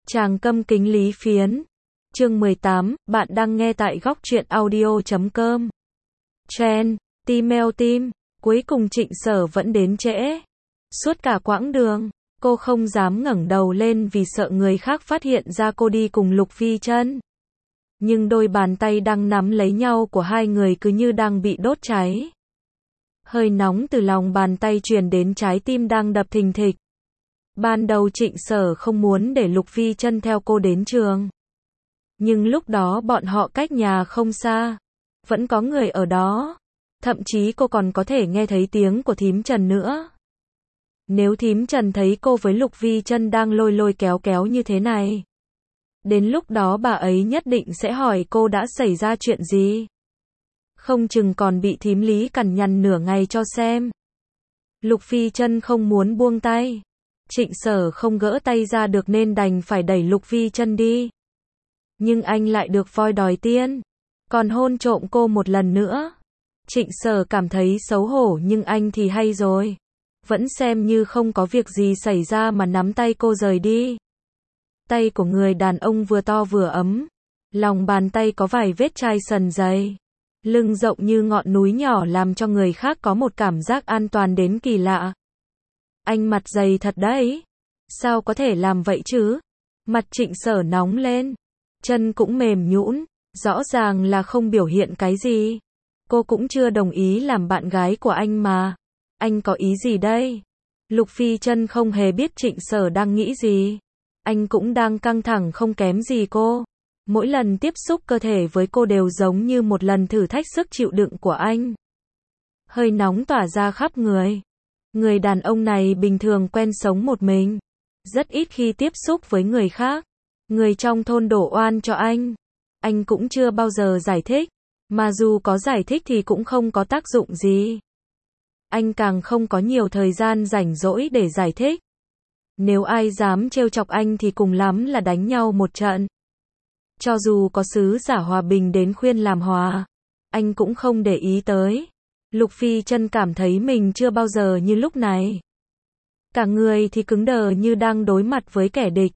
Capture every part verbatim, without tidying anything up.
Tràng Câm Kính Lý Phiến. Chương mười tám, bạn đang nghe tại góc truyện audio chấm com. Chen, Timeo Tim, cuối cùng Trịnh Sở vẫn đến trễ. Suốt cả quãng đường, cô không dám ngẩng đầu lên vì sợ người khác phát hiện ra cô đi cùng Lục Phi Trân. Nhưng đôi bàn tay đang nắm lấy nhau của hai người cứ như đang bị đốt cháy. Hơi nóng từ lòng bàn tay truyền đến trái tim đang đập thình thịch. Ban đầu Trịnh Sở không muốn để Lục Phi Trân theo cô đến trường. Nhưng lúc đó bọn họ cách nhà không xa. Vẫn có người ở đó. Thậm chí cô còn có thể nghe thấy tiếng của thím Trần nữa. Nếu thím Trần thấy cô với Lục Phi Trân đang lôi lôi kéo kéo như thế này, đến lúc đó bà ấy nhất định sẽ hỏi cô đã xảy ra chuyện gì. Không chừng còn bị thím Lý cằn nhằn nửa ngày cho xem. Lục Phi Trân không muốn buông tay. Trịnh Sở không gỡ tay ra được nên đành phải đẩy Lục Phi Trân đi. Nhưng anh lại được voi đòi tiên. Còn hôn trộm cô một lần nữa. Trịnh Sở cảm thấy xấu hổ nhưng anh thì hay rồi. Vẫn xem như không có việc gì xảy ra mà nắm tay cô rời đi. Tay của người đàn ông vừa to vừa ấm. Lòng bàn tay có vài vết chai sần dày. Lưng rộng như ngọn núi nhỏ làm cho người khác có một cảm giác an toàn đến kỳ lạ. Anh mặt dày thật đấy. Sao có thể làm vậy chứ? Mặt Trịnh Sở nóng lên. Chân cũng mềm nhũn. Rõ ràng là không biểu hiện cái gì. Cô cũng chưa đồng ý làm bạn gái của anh mà. Anh có ý gì đây? Lục Phi Trân không hề biết Trịnh Sở đang nghĩ gì. Anh cũng đang căng thẳng không kém gì cô. Mỗi lần tiếp xúc cơ thể với cô đều giống như một lần thử thách sức chịu đựng của anh. Hơi nóng tỏa ra khắp người. Người đàn ông này bình thường quen sống một mình. Rất ít khi tiếp xúc với người khác. Người trong thôn đổ oan cho anh. Anh cũng chưa bao giờ giải thích. Mà dù có giải thích thì cũng không có tác dụng gì. Anh càng không có nhiều thời gian rảnh rỗi để giải thích. Nếu ai dám trêu chọc anh thì cùng lắm là đánh nhau một trận. Cho dù có sứ giả hòa bình đến khuyên làm hòa, anh cũng không để ý tới. Lục Phi Trân cảm thấy mình chưa bao giờ như lúc này. Cả người thì cứng đờ như đang đối mặt với kẻ địch.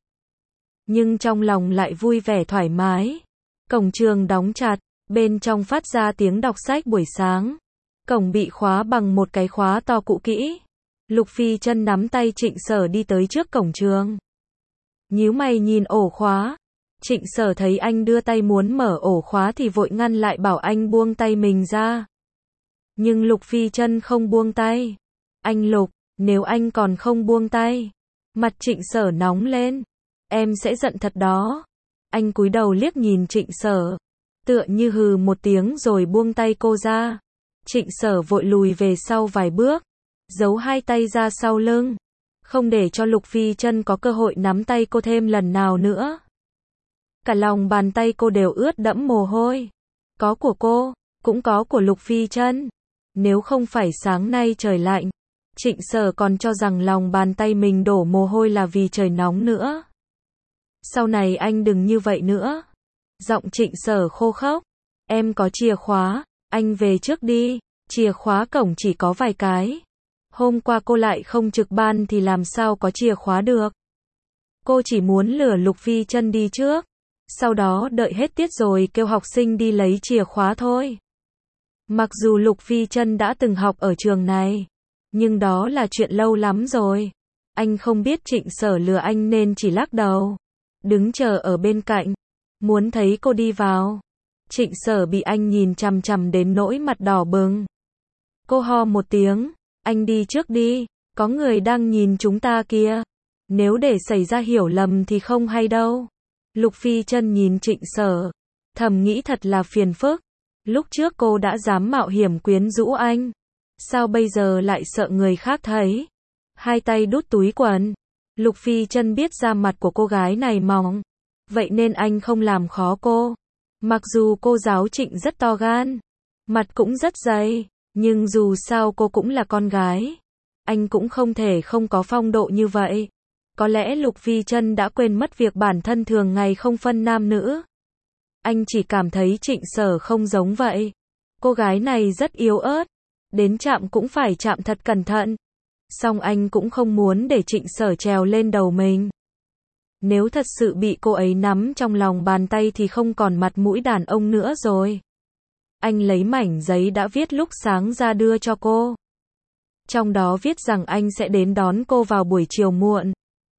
Nhưng trong lòng lại vui vẻ thoải mái. Cổng trường đóng chặt, bên trong phát ra tiếng đọc sách buổi sáng. Cổng bị khóa bằng một cái khóa to cũ kỹ. Lục Phi Trân nắm tay Trịnh Sở đi tới trước cổng trường. Nhíu mày nhìn ổ khóa. Trịnh Sở thấy anh đưa tay muốn mở ổ khóa thì vội ngăn lại bảo anh buông tay mình ra. Nhưng Lục Phi Trân không buông tay. Anh Lục, nếu anh còn không buông tay. Mặt Trịnh Sở nóng lên. Em sẽ giận thật đó. Anh cúi đầu liếc nhìn Trịnh Sở. Tựa như hừ một tiếng rồi buông tay cô ra. Trịnh Sở vội lùi về sau vài bước. Giấu hai tay ra sau lưng. Không để cho Lục Phi Trân có cơ hội nắm tay cô thêm lần nào nữa. Cả lòng bàn tay cô đều ướt đẫm mồ hôi. Có của cô, cũng có của Lục Phi Trân. Nếu không phải sáng nay trời lạnh, Trịnh Sở còn cho rằng lòng bàn tay mình đổ mồ hôi là vì trời nóng nữa. Sau này anh đừng như vậy nữa. Giọng Trịnh Sở khô khốc. Em có chìa khóa, anh về trước đi. Chìa khóa cổng chỉ có vài cái. Hôm qua cô lại không trực ban thì làm sao có chìa khóa được. Cô chỉ muốn lừa Lục Phi Trân đi trước. Sau đó đợi hết tiết rồi kêu học sinh đi lấy chìa khóa thôi. Mặc dù Lục Phi Trân đã từng học ở trường này, nhưng đó là chuyện lâu lắm rồi. Anh không biết Trịnh Sở lừa anh nên chỉ lắc đầu. Đứng chờ ở bên cạnh. Muốn thấy cô đi vào. Trịnh Sở bị anh nhìn chằm chằm đến nỗi mặt đỏ bừng. Cô ho một tiếng. Anh đi trước đi. Có người đang nhìn chúng ta kìa. Nếu để xảy ra hiểu lầm thì không hay đâu. Lục Phi Trân nhìn Trịnh Sở. Thầm nghĩ thật là phiền phức. Lúc trước cô đã dám mạo hiểm quyến rũ anh. Sao bây giờ lại sợ người khác thấy. Hai tay đút túi quần. Lục Phi Trân biết da mặt của cô gái này mỏng. Vậy nên anh không làm khó cô. Mặc dù cô giáo Trịnh rất to gan. Mặt cũng rất dày. Nhưng dù sao cô cũng là con gái. Anh cũng không thể không có phong độ như vậy. Có lẽ Lục Phi Trân đã quên mất việc bản thân thường ngày không phân nam nữ. Anh chỉ cảm thấy Trịnh Sở không giống vậy. Cô gái này rất yếu ớt. Đến chạm cũng phải chạm thật cẩn thận. Song anh cũng không muốn để Trịnh Sở trèo lên đầu mình. Nếu thật sự bị cô ấy nắm trong lòng bàn tay thì không còn mặt mũi đàn ông nữa rồi. Anh lấy mảnh giấy đã viết lúc sáng ra đưa cho cô. Trong đó viết rằng anh sẽ đến đón cô vào buổi chiều muộn.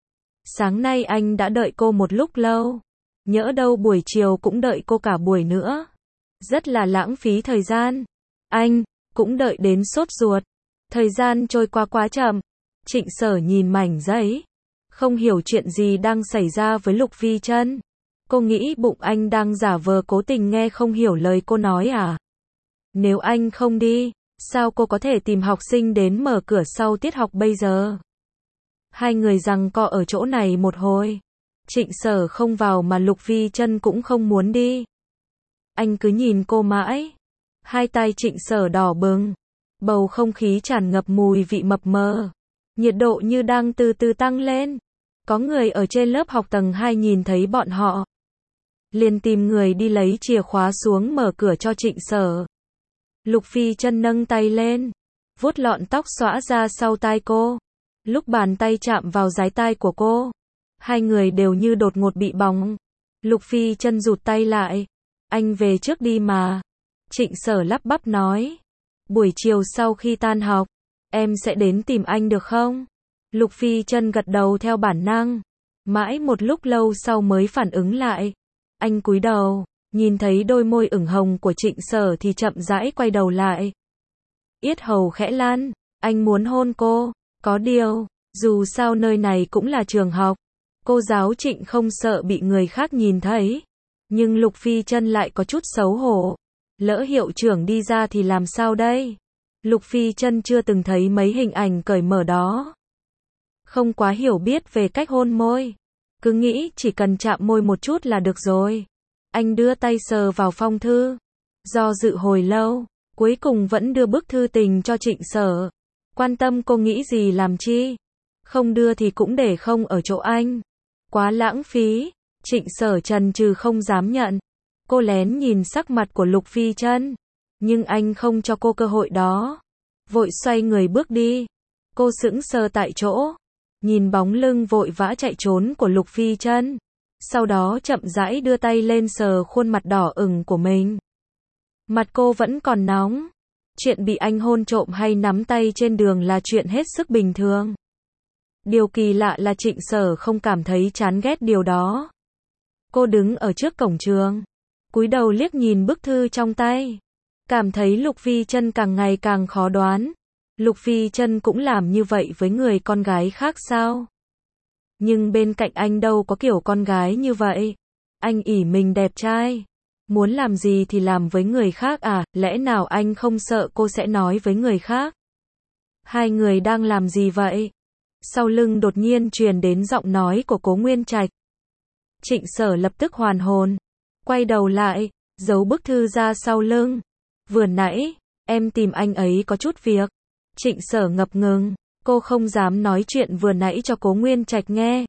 Sáng nay anh đã đợi cô một lúc lâu. Nhỡ đâu buổi chiều cũng đợi cô cả buổi nữa. Rất là lãng phí thời gian. Anh cũng đợi đến sốt ruột. Thời gian trôi qua quá chậm. Trịnh Sở nhìn mảnh giấy. Không hiểu chuyện gì đang xảy ra với Lục Phi Trân. Cô nghĩ bụng anh đang giả vờ cố tình nghe không hiểu lời cô nói à? Nếu anh không đi, sao cô có thể tìm học sinh đến mở cửa sau tiết học bây giờ? Hai người giằng co ở chỗ này một hồi. Trịnh Sở không vào mà Lục Phi Trân cũng không muốn đi. Anh cứ nhìn cô mãi. Hai tay Trịnh Sở đỏ bừng. Bầu không khí tràn ngập mùi vị mập mờ. Nhiệt độ như đang từ từ tăng lên. Có người ở trên lớp học tầng hai nhìn thấy bọn họ. Liền tìm người đi lấy chìa khóa xuống mở cửa cho Trịnh Sở. Lục Phi Trân nâng tay lên. Vuốt lọn tóc xõa ra sau tai cô. Lúc bàn tay chạm vào dái tai của cô. Hai người đều như đột ngột bị bỏng. Lục Phi Trân rụt tay lại. Anh về trước đi mà. Trịnh Sở lắp bắp nói. Buổi chiều sau khi tan học, em sẽ đến tìm anh được không? Lục Phi Trân gật đầu theo bản năng. Mãi một lúc lâu sau mới phản ứng lại. Anh cúi đầu, nhìn thấy đôi môi ửng hồng của Trịnh Sở thì chậm rãi quay đầu lại. Yết hầu khẽ lan, anh muốn hôn cô. Có điều, dù sao nơi này cũng là trường học. Cô giáo Trịnh không sợ bị người khác nhìn thấy. Nhưng Lục Phi Trân lại có chút xấu hổ. Lỡ hiệu trưởng đi ra thì làm sao đây? Lục Phi Trân chưa từng thấy mấy hình ảnh cởi mở đó. Không quá hiểu biết về cách hôn môi. Cứ nghĩ chỉ cần chạm môi một chút là được rồi. Anh đưa tay sờ vào phong thư. Do dự hồi lâu, cuối cùng vẫn đưa bức thư tình cho Trịnh Sở. Quan tâm cô nghĩ gì làm chi? Không đưa thì cũng để không ở chỗ anh. Quá lãng phí. Trịnh Sở chần chừ không dám nhận. Cô lén nhìn sắc mặt của Lục Phi Trân. Nhưng anh không cho cô cơ hội đó. Vội xoay người bước đi. Cô sững sờ tại chỗ. Nhìn bóng lưng vội vã chạy trốn của Lục Phi Trân. Sau đó chậm rãi đưa tay lên sờ khuôn mặt đỏ ửng của mình. Mặt cô vẫn còn nóng. Chuyện bị anh hôn trộm hay nắm tay trên đường là chuyện hết sức bình thường. Điều kỳ lạ là Trịnh Sở không cảm thấy chán ghét điều đó. Cô đứng ở trước cổng trường. Cúi đầu liếc nhìn bức thư trong tay. Cảm thấy Lục Phi Trân càng ngày càng khó đoán. Lục Phi Trân cũng làm như vậy với người con gái khác sao? Nhưng bên cạnh anh đâu có kiểu con gái như vậy. Anh ỷ mình đẹp trai. Muốn làm gì thì làm với người khác à? Lẽ nào anh không sợ cô sẽ nói với người khác? Hai người đang làm gì vậy? Sau lưng đột nhiên truyền đến giọng nói của Cố Nguyên Trạch. Trịnh Sở lập tức hoàn hồn. Quay đầu lại, giấu bức thư ra sau lưng. Vừa nãy, em tìm anh ấy có chút việc. Trịnh Sở ngập ngừng. Cô không dám nói chuyện vừa nãy cho Cố Nguyên Trạch nghe.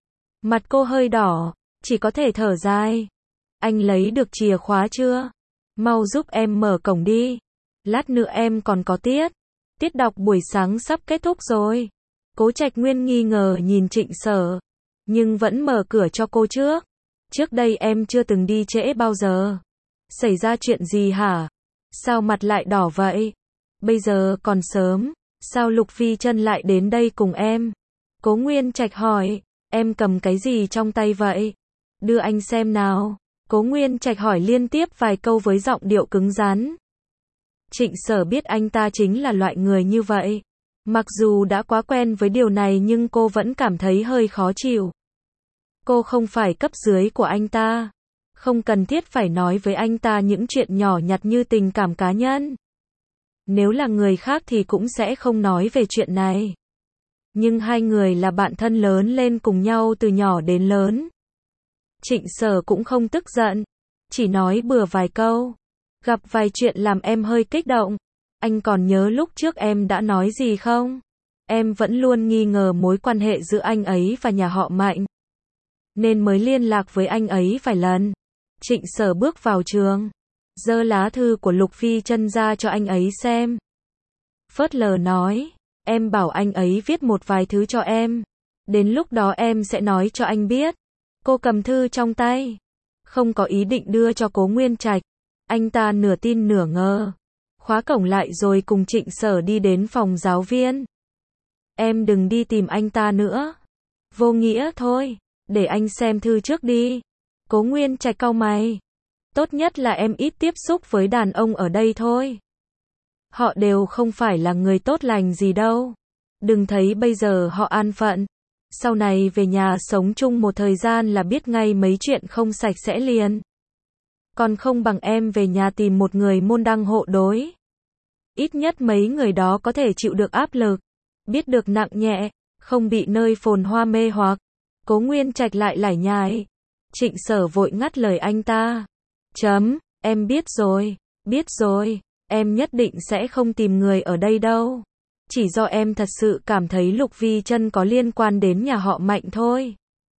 Mặt cô hơi đỏ, chỉ có thể thở dài. Anh lấy được chìa khóa chưa? Mau giúp em mở cổng đi. Lát nữa em còn có tiết. Tiết đọc buổi sáng sắp kết thúc rồi. Cố Trạch Nguyên nghi ngờ nhìn Trịnh Sở. Nhưng vẫn mở cửa cho cô trước. Trước đây em chưa từng đi trễ bao giờ. Xảy ra chuyện gì hả? Sao mặt lại đỏ vậy? Bây giờ còn sớm. Sao Lục Phi Trân lại đến đây cùng em? Cố Nguyên Trạch hỏi. Em cầm cái gì trong tay vậy? Đưa anh xem nào. Cố Nguyên Trạch hỏi liên tiếp vài câu với giọng điệu cứng rắn. Trịnh Sở biết anh ta chính là loại người như vậy. Mặc dù đã quá quen với điều này nhưng cô vẫn cảm thấy hơi khó chịu. Cô không phải cấp dưới của anh ta. Không cần thiết phải nói với anh ta những chuyện nhỏ nhặt như tình cảm cá nhân. Nếu là người khác thì cũng sẽ không nói về chuyện này. Nhưng hai người là bạn thân lớn lên cùng nhau từ nhỏ đến lớn. Trịnh Sở cũng không tức giận. Chỉ nói bừa vài câu. Gặp vài chuyện làm em hơi kích động. Anh còn nhớ lúc trước em đã nói gì không? Em vẫn luôn nghi ngờ mối quan hệ giữa anh ấy và nhà họ Mạnh. Nên mới liên lạc với anh ấy vài lần. Trịnh Sở bước vào trường. Giơ lá thư của Lục Phi Trân ra cho anh ấy xem. Phớt lờ nói. Em bảo anh ấy viết một vài thứ cho em. Đến lúc đó em sẽ nói cho anh biết. Cô cầm thư trong tay, không có ý định đưa cho Cố Nguyên Trạch. Anh ta nửa tin nửa ngờ, khóa cổng lại rồi cùng Trịnh Sở đi đến phòng giáo viên. Em đừng đi tìm anh ta nữa. Vô nghĩa thôi, để anh xem thư trước đi. Cố Nguyên Trạch cau mày. Tốt nhất là em ít tiếp xúc với đàn ông ở đây thôi. Họ đều không phải là người tốt lành gì đâu. Đừng thấy bây giờ họ an phận. Sau này về nhà sống chung một thời gian là biết ngay mấy chuyện không sạch sẽ liền. Còn không bằng em về nhà tìm một người môn đăng hộ đối. Ít nhất mấy người đó có thể chịu được áp lực, biết được nặng nhẹ, không bị nơi phồn hoa mê hoặc. Cố Nguyên Trạch lại lải nhải. Trịnh Sở vội ngắt lời anh ta. Chấm, em biết rồi, biết rồi, em nhất định sẽ không tìm người ở đây đâu. Chỉ do em thật sự cảm thấy Lục Vi Trân có liên quan đến nhà họ Mạnh thôi.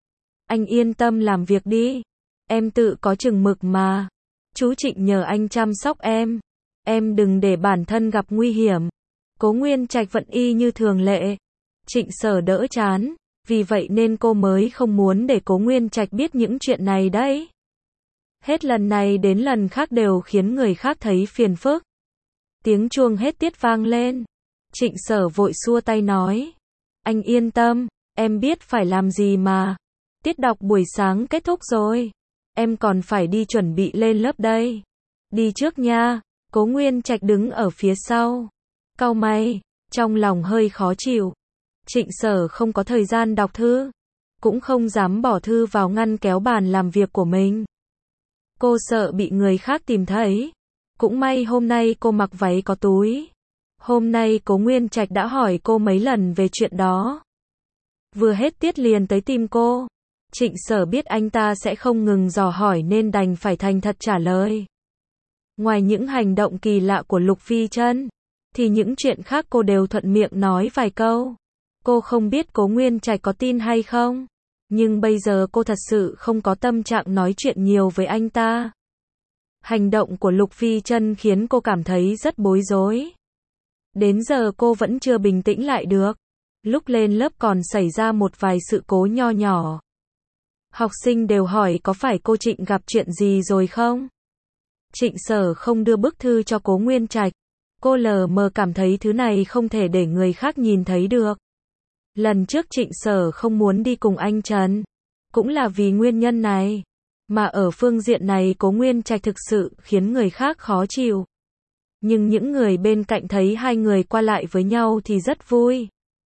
Anh yên tâm làm việc đi, em tự có chừng mực mà. Chú Trịnh nhờ anh chăm sóc em, em đừng để bản thân gặp nguy hiểm. Cố Nguyên Trạch vẫn y như thường lệ. Trịnh Sở đỡ chán, vì vậy nên cô mới không muốn để Cố Nguyên Trạch biết những chuyện này đấy. Hết lần này đến lần khác đều khiến người khác thấy phiền phức. Tiếng chuông hết tiết vang lên. Trịnh Sở vội xua tay nói. Anh yên tâm, em biết phải làm gì mà. Tiết đọc buổi sáng kết thúc rồi. Em còn phải đi chuẩn bị lên lớp đây. Đi trước nha. Cố Nguyên Trạch đứng ở phía sau. Cau mày, trong lòng hơi khó chịu. Trịnh Sở không có thời gian đọc thư, cũng không dám bỏ thư vào ngăn kéo bàn làm việc của mình. Cô sợ bị người khác tìm thấy. Cũng may hôm nay cô mặc váy có túi. Hôm nay Cố Nguyên Trạch đã hỏi cô mấy lần về chuyện đó. Vừa hết tiết liền tới tìm cô. Trịnh Sở biết anh ta sẽ không ngừng dò hỏi nên đành phải thành thật trả lời. Ngoài những hành động kỳ lạ của Lục Vi Trân, thì những chuyện khác cô đều thuận miệng nói vài câu. Cô không biết Cố Nguyên Trạch có tin hay không, nhưng bây giờ cô thật sự không có tâm trạng nói chuyện nhiều với anh ta. Hành động của Lục Vi Trân khiến cô cảm thấy rất bối rối. Đến giờ cô vẫn chưa bình tĩnh lại được. Lúc lên lớp còn xảy ra một vài sự cố nho nhỏ. Học sinh đều hỏi có phải cô Trịnh gặp chuyện gì rồi không? Trịnh Sở không đưa bức thư cho Cố Nguyên Trạch. Cô lờ mờ cảm thấy thứ này không thể để người khác nhìn thấy được. Lần trước Trịnh Sở không muốn đi cùng anh Trần, cũng là vì nguyên nhân này. Mà ở phương diện này Cố Nguyên Trạch thực sự khiến người khác khó chịu. Nhưng những người bên cạnh thấy hai người qua lại với nhau thì rất vui.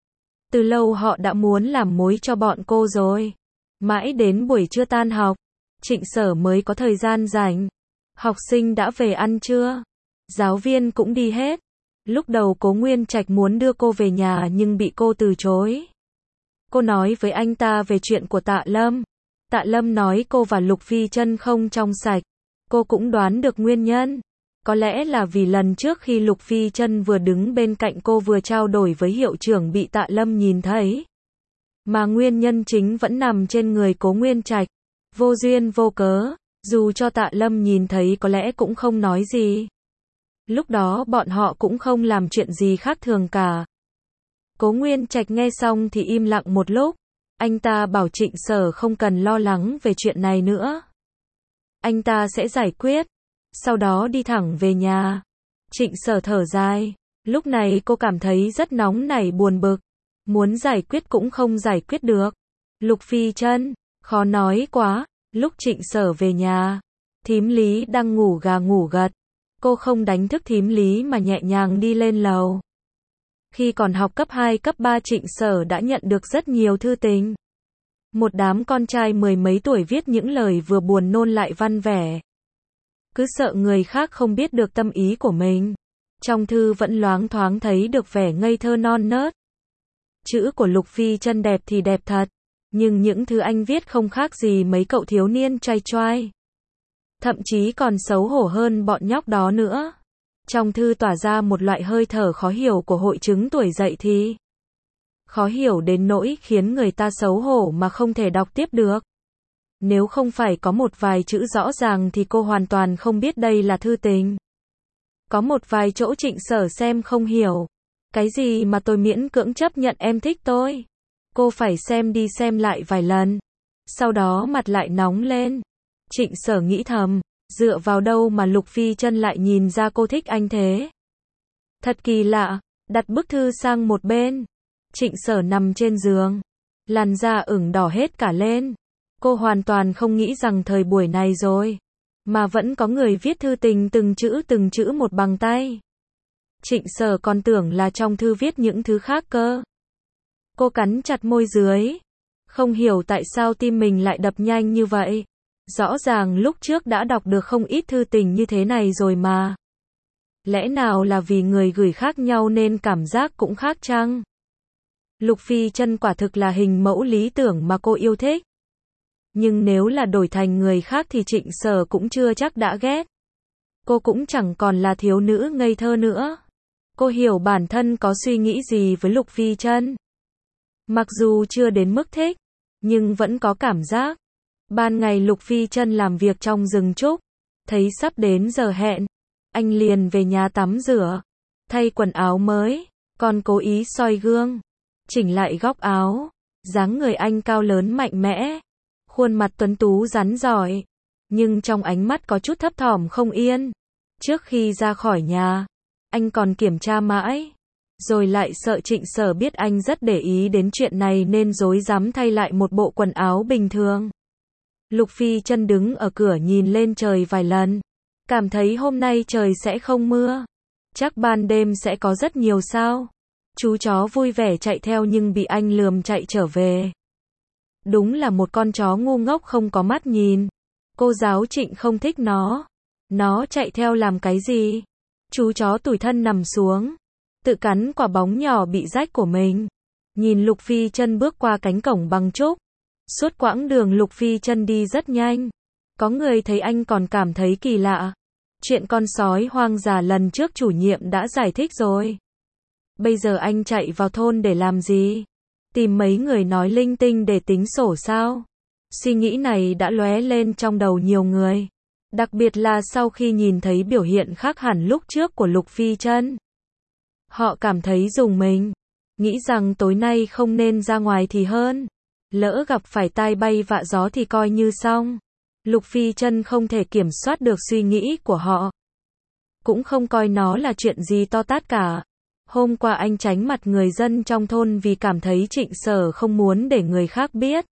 Từ lâu họ đã muốn làm mối cho bọn cô rồi. Mãi đến buổi trưa tan học, Trịnh Sở mới có thời gian rảnh. Học sinh đã về ăn trưa, giáo viên cũng đi hết. Lúc đầu Cố Nguyên Trạch muốn đưa cô về nhà nhưng bị cô từ chối. Cô nói với anh ta về chuyện của Tạ Lâm. Tạ Lâm nói cô và Lục Vi Trân không trong sạch. Cô cũng đoán được nguyên nhân. Có lẽ là vì lần trước khi Lục Vi Trân vừa đứng bên cạnh cô vừa trao đổi với hiệu trưởng bị Tạ Lâm nhìn thấy. Mà nguyên nhân chính vẫn nằm trên người Cố Nguyên Trạch. Vô duyên vô cớ, dù cho Tạ Lâm nhìn thấy có lẽ cũng không nói gì. Lúc đó bọn họ cũng không làm chuyện gì khác thường cả. Cố Nguyên Trạch nghe xong thì im lặng một lúc. Anh ta bảo Trịnh Sở không cần lo lắng về chuyện này nữa. Anh ta sẽ giải quyết. Sau đó đi thẳng về nhà. Trịnh Sở thở dài. Lúc này cô cảm thấy rất nóng nảy buồn bực. Muốn giải quyết cũng không giải quyết được. Lục Vi Trân, khó nói quá. Lúc Trịnh Sở về nhà, thím Lý đang ngủ gà ngủ gật. Cô không đánh thức thím Lý mà nhẹ nhàng đi lên lầu. Khi còn học cấp hai cấp ba Trịnh Sở đã nhận được rất nhiều thư tình. Một đám con trai mười mấy tuổi viết những lời vừa buồn nôn lại văn vẻ. Cứ sợ người khác không biết được tâm ý của mình. Trong thư vẫn loáng thoáng thấy được vẻ ngây thơ non nớt. Chữ của Lục Vi Trân đẹp thì đẹp thật. Nhưng những thứ anh viết không khác gì mấy cậu thiếu niên trai trai. Thậm chí còn xấu hổ hơn bọn nhóc đó nữa. Trong thư tỏa ra một loại hơi thở khó hiểu của hội chứng tuổi dậy thì. Khó hiểu đến nỗi khiến người ta xấu hổ mà không thể đọc tiếp được. Nếu không phải có một vài chữ rõ ràng thì cô hoàn toàn không biết đây là thư tình. Có một vài chỗ Trịnh Sở xem không hiểu. Cái gì mà tôi miễn cưỡng chấp nhận em thích tôi. Cô phải xem đi xem lại vài lần. Sau đó mặt lại nóng lên. Trịnh Sở nghĩ thầm, dựa vào đâu mà Lục Phi Chân lại nhìn ra cô thích anh thế? Thật kỳ lạ, đặt bức thư sang một bên. Trịnh Sở nằm trên giường, làn da ửng đỏ hết cả lên. Cô hoàn toàn không nghĩ rằng thời buổi này rồi, mà vẫn có người viết thư tình từng chữ từng chữ một bằng tay. Trịnh Sở còn tưởng là trong thư viết những thứ khác cơ. Cô cắn chặt môi dưới, không hiểu tại sao tim mình lại đập nhanh như vậy. Rõ ràng lúc trước đã đọc được không ít thư tình như thế này rồi mà. Lẽ nào là vì người gửi khác nhau nên cảm giác cũng khác chăng? Lục Phi Chân quả thực là hình mẫu lý tưởng mà cô yêu thích. Nhưng nếu là đổi thành người khác thì Trịnh Sở cũng chưa chắc đã ghét. Cô cũng chẳng còn là thiếu nữ ngây thơ nữa. Cô hiểu bản thân có suy nghĩ gì với Lục Phi Chân. Mặc dù chưa đến mức thích, nhưng vẫn có cảm giác. Ban ngày Lục Phi Chân làm việc trong rừng trúc, thấy sắp đến giờ hẹn, anh liền về nhà tắm rửa, thay quần áo mới, còn cố ý soi gương, chỉnh lại góc áo. Dáng người anh cao lớn mạnh mẽ, khuôn mặt tuấn tú rắn giỏi, nhưng trong ánh mắt có chút thấp thỏm không yên. Trước khi ra khỏi nhà, anh còn kiểm tra mãi, rồi lại sợ Trịnh Sở biết anh rất để ý đến chuyện này nên rối rắm thay lại một bộ quần áo bình thường. Lục Phi Chân đứng ở cửa nhìn lên trời vài lần, cảm thấy hôm nay trời sẽ không mưa, chắc ban đêm sẽ có rất nhiều sao. Chú chó vui vẻ chạy theo nhưng bị anh lườm chạy trở về. Đúng là một con chó ngu ngốc không có mắt nhìn. Cô giáo Trịnh không thích nó. Nó chạy theo làm cái gì? Chú chó tủi thân nằm xuống, tự cắn quả bóng nhỏ bị rách của mình. Nhìn Lục Phi Chân bước qua cánh cổng bằng trúc. Suốt quãng đường Lục Phi Chân đi rất nhanh. Có người thấy anh còn cảm thấy kỳ lạ. Chuyện con sói hoang dã lần trước chủ nhiệm đã giải thích rồi. Bây giờ anh chạy vào thôn để làm gì? Tìm mấy người nói linh tinh để tính sổ sao? Suy nghĩ này đã lóe lên trong đầu nhiều người. Đặc biệt là sau khi nhìn thấy biểu hiện khác hẳn lúc trước của Lục Phi Chân. Họ cảm thấy rùng mình. Nghĩ rằng tối nay không nên ra ngoài thì hơn. Lỡ gặp phải tai bay vạ gió thì coi như xong. Lục Phi Chân không thể kiểm soát được suy nghĩ của họ. Cũng không coi nó là chuyện gì to tát cả. Hôm qua anh tránh mặt người dân trong thôn vì cảm thấy Trịnh Sở không muốn để người khác biết.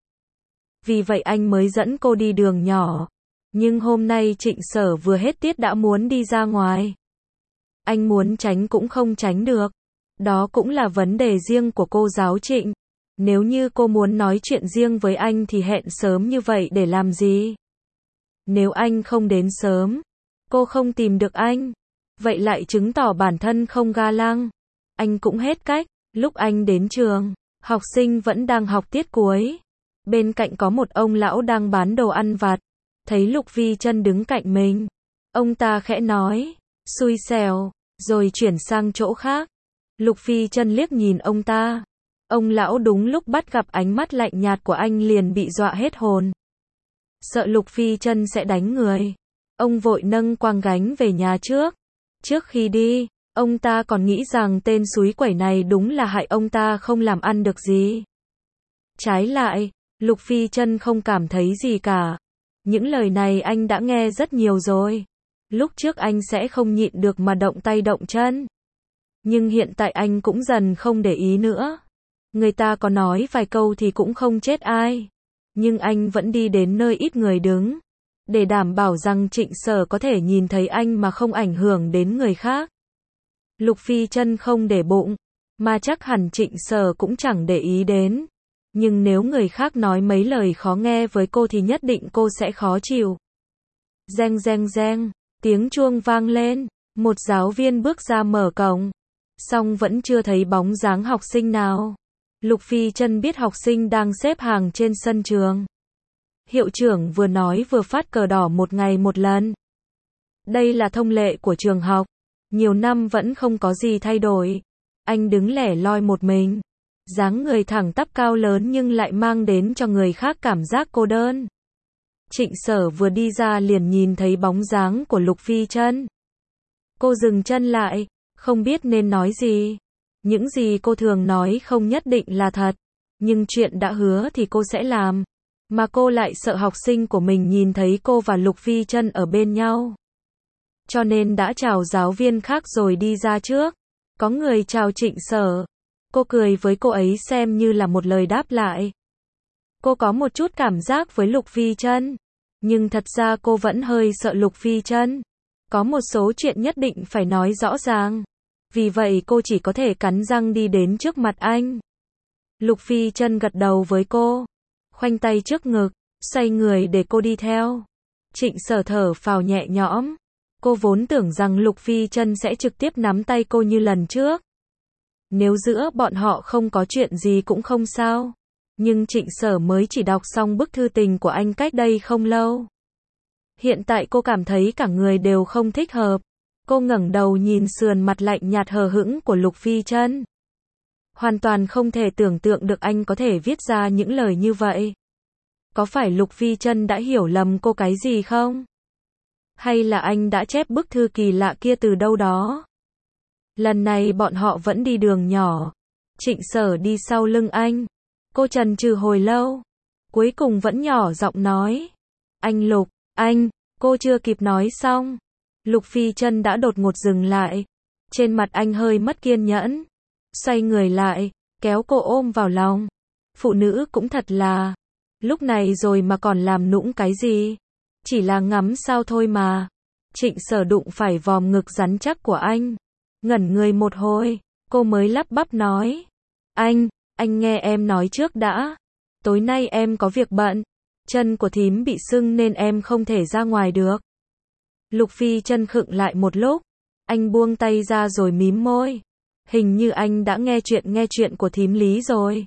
Vì vậy anh mới dẫn cô đi đường nhỏ. Nhưng hôm nay Trịnh Sở vừa hết tiết đã muốn đi ra ngoài. Anh muốn tránh cũng không tránh được. Đó cũng là vấn đề riêng của cô giáo Trịnh. Nếu như cô muốn nói chuyện riêng với anh thì hẹn sớm như vậy để làm gì? Nếu anh không đến sớm, cô không tìm được anh, vậy lại chứng tỏ bản thân không ga lăng. Anh cũng hết cách. Lúc anh đến trường, học sinh vẫn đang học tiết cuối. Bên cạnh có một ông lão đang bán đồ ăn vặt. Thấy Lục Phi Chân đứng cạnh mình, ông ta khẽ nói, xui xẻo, rồi chuyển sang chỗ khác. Lục Phi Chân liếc nhìn ông ta. Ông lão đúng lúc bắt gặp ánh mắt lạnh nhạt của anh liền bị dọa hết hồn. Sợ Lục Phi Chân sẽ đánh người, ông vội nâng quang gánh về nhà trước. Trước khi đi, ông ta còn nghĩ rằng tên xúi quẩy này đúng là hại ông ta không làm ăn được gì. Trái lại, Lục Phi Chân không cảm thấy gì cả. Những lời này anh đã nghe rất nhiều rồi. Lúc trước anh sẽ không nhịn được mà động tay động chân. Nhưng hiện tại anh cũng dần không để ý nữa. Người ta có nói vài câu thì cũng không chết ai. Nhưng anh vẫn đi đến nơi ít người đứng. Để đảm bảo rằng Trịnh Sở có thể nhìn thấy anh mà không ảnh hưởng đến người khác. Lục Phi Chân không để bụng. Mà chắc hẳn Trịnh Sở cũng chẳng để ý đến. Nhưng nếu người khác nói mấy lời khó nghe với cô thì nhất định cô sẽ khó chịu. Reng reng reng, tiếng chuông vang lên. Một giáo viên bước ra mở cổng. Song vẫn chưa thấy bóng dáng học sinh nào. Lục Phi Chân biết học sinh đang xếp hàng trên sân trường. Hiệu trưởng vừa nói vừa phát cờ đỏ một ngày một lần. Đây là thông lệ của trường học. Nhiều năm vẫn không có gì thay đổi. Anh đứng lẻ loi một mình. Dáng người thẳng tắp cao lớn nhưng lại mang đến cho người khác cảm giác cô đơn. Trịnh Sở vừa đi ra liền nhìn thấy bóng dáng của Lục Phi Chân. Cô dừng chân lại, không biết nên nói gì. Những gì cô thường nói không nhất định là thật. Nhưng chuyện đã hứa thì cô sẽ làm. Mà cô lại sợ học sinh của mình nhìn thấy cô và Lục Phi Trân ở bên nhau. Cho nên đã chào giáo viên khác rồi đi ra trước. Có người chào Trịnh Sở. Cô cười với cô ấy xem như là một lời đáp lại. Cô có một chút cảm giác với Lục Phi Trân. Nhưng thật ra cô vẫn hơi sợ Lục Phi Trân. Có một số chuyện nhất định phải nói rõ ràng. Vì vậy cô chỉ có thể cắn răng đi đến trước mặt anh. Lục Phi Trân gật đầu với cô. Khoanh tay trước ngực, xoay người để cô đi theo. Trịnh Sở thở phào nhẹ nhõm. Cô vốn tưởng rằng Lục Phi Trân sẽ trực tiếp nắm tay cô như lần trước. Nếu giữa bọn họ không có chuyện gì cũng không sao. Nhưng Trịnh Sở mới chỉ đọc xong bức thư tình của anh cách đây không lâu. Hiện tại cô cảm thấy cả người đều không thích hợp. Cô ngẩng đầu nhìn sườn mặt lạnh nhạt hờ hững của Lục Phi Trân. Hoàn toàn không thể tưởng tượng được anh có thể viết ra những lời như vậy. Có phải Lục Phi Trân đã hiểu lầm cô cái gì không? Hay là anh đã chép bức thư kỳ lạ kia từ đâu đó? Lần này bọn họ vẫn đi đường nhỏ. Trịnh Sở đi sau lưng anh. Cô chần chừ hồi lâu. Cuối cùng vẫn nhỏ giọng nói. Anh Lục, anh, cô chưa kịp nói xong. Lục Phi Trân đã đột ngột dừng lại. Trên mặt anh hơi mất kiên nhẫn. Xoay người lại, kéo cô ôm vào lòng. Phụ nữ cũng thật là. Lúc này rồi mà còn làm nũng cái gì? Chỉ là ngắm sao thôi mà. Trịnh Sở đụng phải vòm ngực rắn chắc của anh. Ngẩn người một hồi, cô mới lắp bắp nói. Anh, anh nghe em nói trước đã. Tối nay em có việc bận. Chân của thím bị sưng nên em không thể ra ngoài được. Lục Phi Trân khựng lại một lúc. Anh buông tay ra rồi mím môi. Hình như anh đã nghe chuyện nghe chuyện của thím Lý rồi.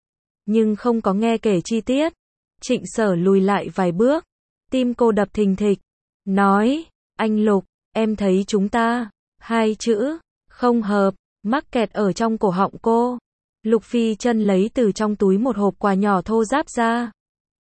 Nhưng không có nghe kể chi tiết. Trịnh Sở lùi lại vài bước. Tim cô đập thình thịch. Nói, anh Lục, em thấy chúng ta, hai chữ, không hợp, mắc kẹt ở trong cổ họng cô. Lục Phi Trân lấy từ trong túi một hộp quà nhỏ thô ráp ra.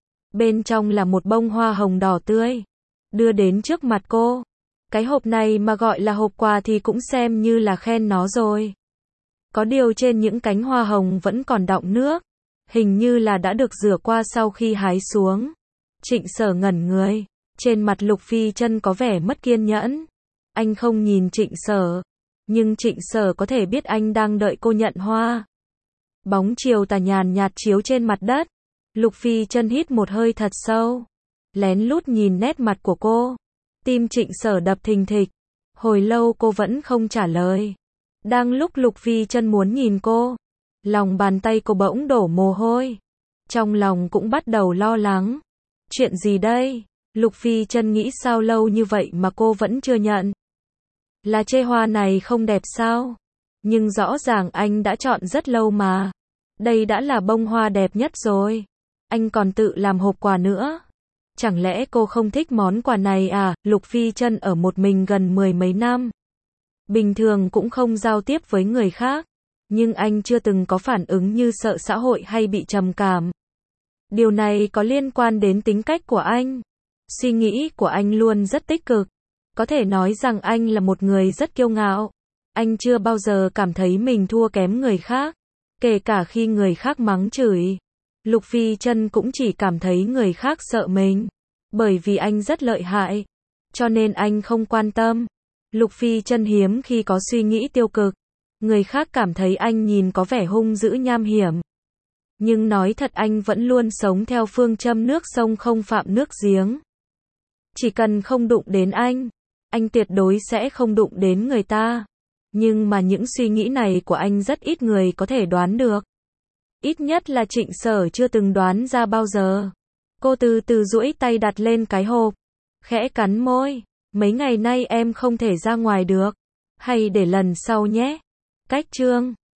Bên trong là một bông hoa hồng đỏ tươi. Đưa đến trước mặt cô. Cái hộp này mà gọi là hộp quà thì cũng xem như là khen nó rồi. Có điều trên những cánh hoa hồng vẫn còn đọng nước. Hình như là đã được rửa qua sau khi hái xuống. Trịnh Sở ngẩn người. Trên mặt Lục Phi Trân có vẻ mất kiên nhẫn. Anh không nhìn Trịnh Sở. Nhưng Trịnh Sở có thể biết anh đang đợi cô nhận hoa. Bóng chiều tà nhàn nhạt chiếu trên mặt đất. Lục Phi Trân hít một hơi thật sâu. Lén lút nhìn nét mặt của cô. Tim Trịnh Sở đập thình thịch. Hồi lâu cô vẫn không trả lời. Đang lúc Lục Phi Trân muốn nhìn cô. Lòng bàn tay cô bỗng đổ mồ hôi. Trong lòng cũng bắt đầu lo lắng. Chuyện gì đây? Lục Phi Trân nghĩ sao lâu như vậy mà cô vẫn chưa nhận. Là chê hoa này không đẹp sao? Nhưng rõ ràng anh đã chọn rất lâu mà. Đây đã là bông hoa đẹp nhất rồi. Anh còn tự làm hộp quà nữa. Chẳng lẽ cô không thích món quà này à? Lục Phi Trân ở một mình gần mười mấy năm. Bình thường cũng không giao tiếp với người khác. Nhưng anh chưa từng có phản ứng như sợ xã hội hay bị trầm cảm. Điều này có liên quan đến tính cách của anh. Suy nghĩ của anh luôn rất tích cực. Có thể nói rằng anh là một người rất kiêu ngạo. Anh chưa bao giờ cảm thấy mình thua kém người khác. Kể cả khi người khác mắng chửi. Lục Phi Trân cũng chỉ cảm thấy người khác sợ mình. Bởi vì anh rất lợi hại. Cho nên anh không quan tâm. Lục Phi Trân hiếm khi có suy nghĩ tiêu cực. Người khác cảm thấy anh nhìn có vẻ hung dữ nham hiểm. Nhưng nói thật anh vẫn luôn sống theo phương châm nước sông không phạm nước giếng. Chỉ cần không đụng đến anh, anh tuyệt đối sẽ không đụng đến người ta. Nhưng mà những suy nghĩ này của anh rất ít người có thể đoán được. Ít nhất là Trịnh Sở chưa từng đoán ra bao giờ. Cô từ từ duỗi tay đặt lên cái hộp. Khẽ cắn môi. Mấy ngày nay em không thể ra ngoài được. Hay để lần sau nhé. Cách chương